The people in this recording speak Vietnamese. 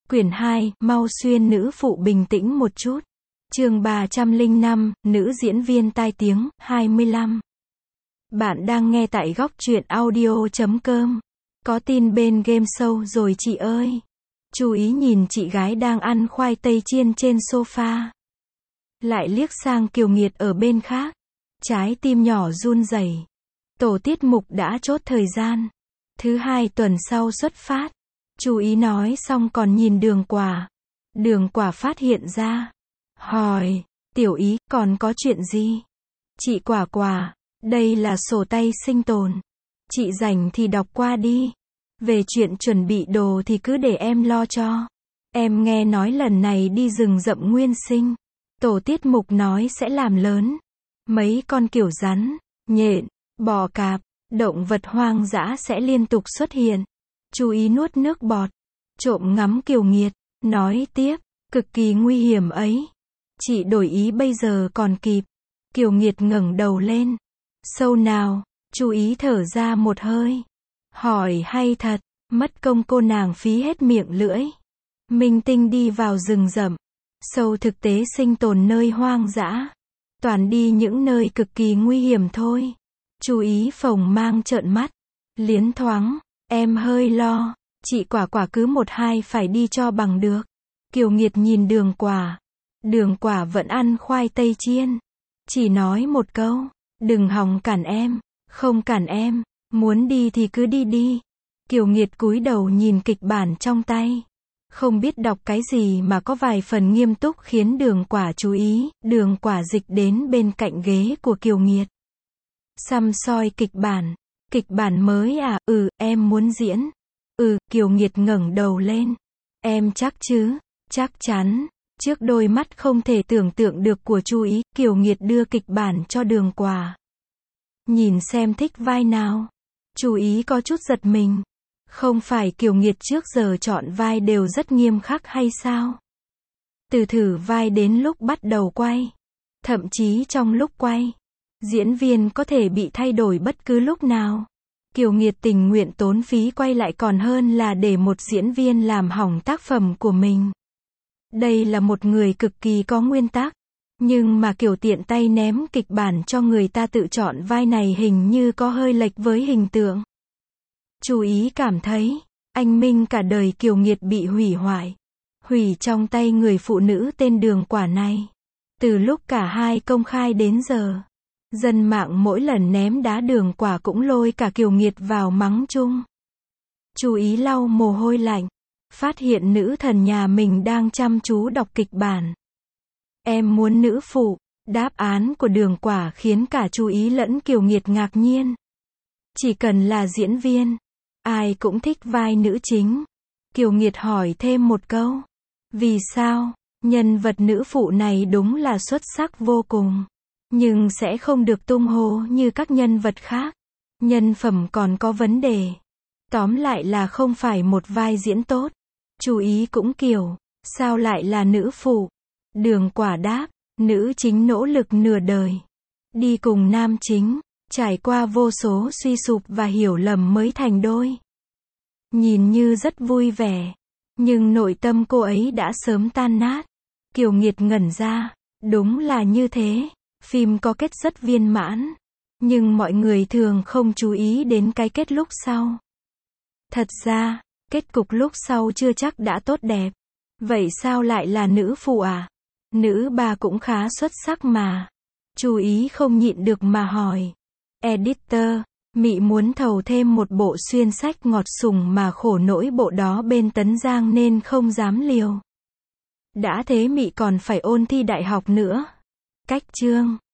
Quyển 2, mau xuyên nữ phụ bình tĩnh một chút. Chương 305, nữ diễn viên tai tiếng, 25. Bạn đang nghe tại góc truyện audio.com. Có tin bên game show rồi chị ơi. Chú ý nhìn chị gái đang ăn khoai tây chiên trên sofa. Lại liếc sang Kiều Nghiệt ở bên khác. Trái tim nhỏ run rẩy. Tổ tiết mục đã chốt thời gian. Thứ 2 tuần sau xuất phát. Chú ý nói xong còn nhìn Đường Quả. Đường Quả phát hiện ra. Hỏi, Tiểu Ý, còn có chuyện gì? Chị Quả Quả, đây là sổ tay sinh tồn. Chị rảnh thì đọc qua đi. Về chuyện chuẩn bị đồ thì cứ để em lo cho. Em nghe nói lần này đi rừng rậm nguyên sinh. Tổ tiết mục nói sẽ làm lớn. Mấy con kiểu rắn, nhện, bò cạp, động vật hoang dã sẽ liên tục xuất hiện. Chú ý nuốt nước bọt. Trộm ngắm Kiều Nghiệt. Nói tiếp, cực kỳ nguy hiểm ấy. Chị đổi ý bây giờ còn kịp. Kiều Nghiệt ngẩng đầu lên. Sâu nào, chú ý thở ra một hơi. Hỏi hay thật, mất công cô nàng phí hết miệng lưỡi. Minh tinh đi vào rừng rậm. Sâu thực tế sinh tồn nơi hoang dã. Toàn đi những nơi cực kỳ nguy hiểm thôi. Chú ý phồng mang trợn mắt. Liến thoáng, em hơi lo. Chị Quả Quả cứ 1-2 phải đi cho bằng được. Kiều Nghiệt nhìn Đường Quả. Đường Quả vẫn ăn khoai tây chiên. Chỉ nói một câu, đừng hòng cản em. Không cản em, muốn đi thì cứ đi đi. Kiều Nghiệt cúi đầu nhìn kịch bản trong tay. Không biết đọc cái gì mà có vài phần nghiêm túc khiến Đường Quả chú ý. Đường Quả dịch đến bên cạnh ghế của Kiều Nghiệt. Săm soi kịch bản. Kịch bản mới à? Em muốn diễn. Kiều Nghiệt ngẩng đầu lên. Em chắc chứ? Chắc chắn. Trước đôi mắt không thể tưởng tượng được của chú ý, Kiều Nghiệt đưa kịch bản cho Đường Quả. Nhìn xem thích vai nào. Chú ý có chút giật mình. Không phải Kiều Nghiệt trước giờ chọn vai đều rất nghiêm khắc hay sao? Từ thử vai đến lúc bắt đầu quay. Thậm chí trong lúc quay, diễn viên có thể bị thay đổi bất cứ lúc nào. Kiều Nghiệt tình nguyện tốn phí quay lại còn hơn là để một diễn viên làm hỏng tác phẩm của mình. Đây là một người cực kỳ có nguyên tắc. Nhưng mà kiểu tiện tay ném kịch bản cho người ta tự chọn vai này hình như có hơi lệch với hình tượng. Chú ý cảm thấy, anh minh cả đời Kiều Nghiệt bị hủy hoại. Hủy trong tay người phụ nữ tên Đường Quả này. Từ lúc cả hai công khai đến giờ. Dân mạng mỗi lần ném đá Đường Quả cũng lôi cả Kiều Nghiệt vào mắng chung. Chú ý lau mồ hôi lạnh. Phát hiện nữ thần nhà mình đang chăm chú đọc kịch bản. Em muốn nữ phụ. Đáp án của Đường Quả khiến cả chú ý lẫn Kiều Nghiệt ngạc nhiên. Chỉ cần là diễn viên, ai cũng thích vai nữ chính. Kiều Nghiệt hỏi thêm một câu. Vì sao? Nhân vật nữ phụ này đúng là xuất sắc vô cùng. Nhưng sẽ không được tung hô như các nhân vật khác. Nhân phẩm còn có vấn đề. Tóm lại là không phải một vai diễn tốt. Chú ý cũng kiểu, sao lại là nữ phụ? Đường Quả đáp, nữ chính nỗ lực nửa đời. Đi cùng nam chính, trải qua vô số suy sụp và hiểu lầm mới thành đôi. Nhìn như rất vui vẻ. Nhưng nội tâm cô ấy đã sớm tan nát. Kiều Nghiệt ngẩn ra. Đúng là như thế. Phim có kết rất viên mãn. Nhưng mọi người thường không chú ý đến cái kết lúc sau. Thật ra, kết cục lúc sau chưa chắc đã tốt đẹp. Vậy sao lại là nữ phụ à? Nữ bà cũng khá xuất sắc mà. Chú ý không nhịn được mà hỏi. Editor, Mị muốn thầu thêm một bộ xuyên sách ngọt sùng mà khổ nỗi bộ đó bên Tấn Giang nên không dám liều. Đã thế Mị còn phải ôn thi đại học nữa. Cách chương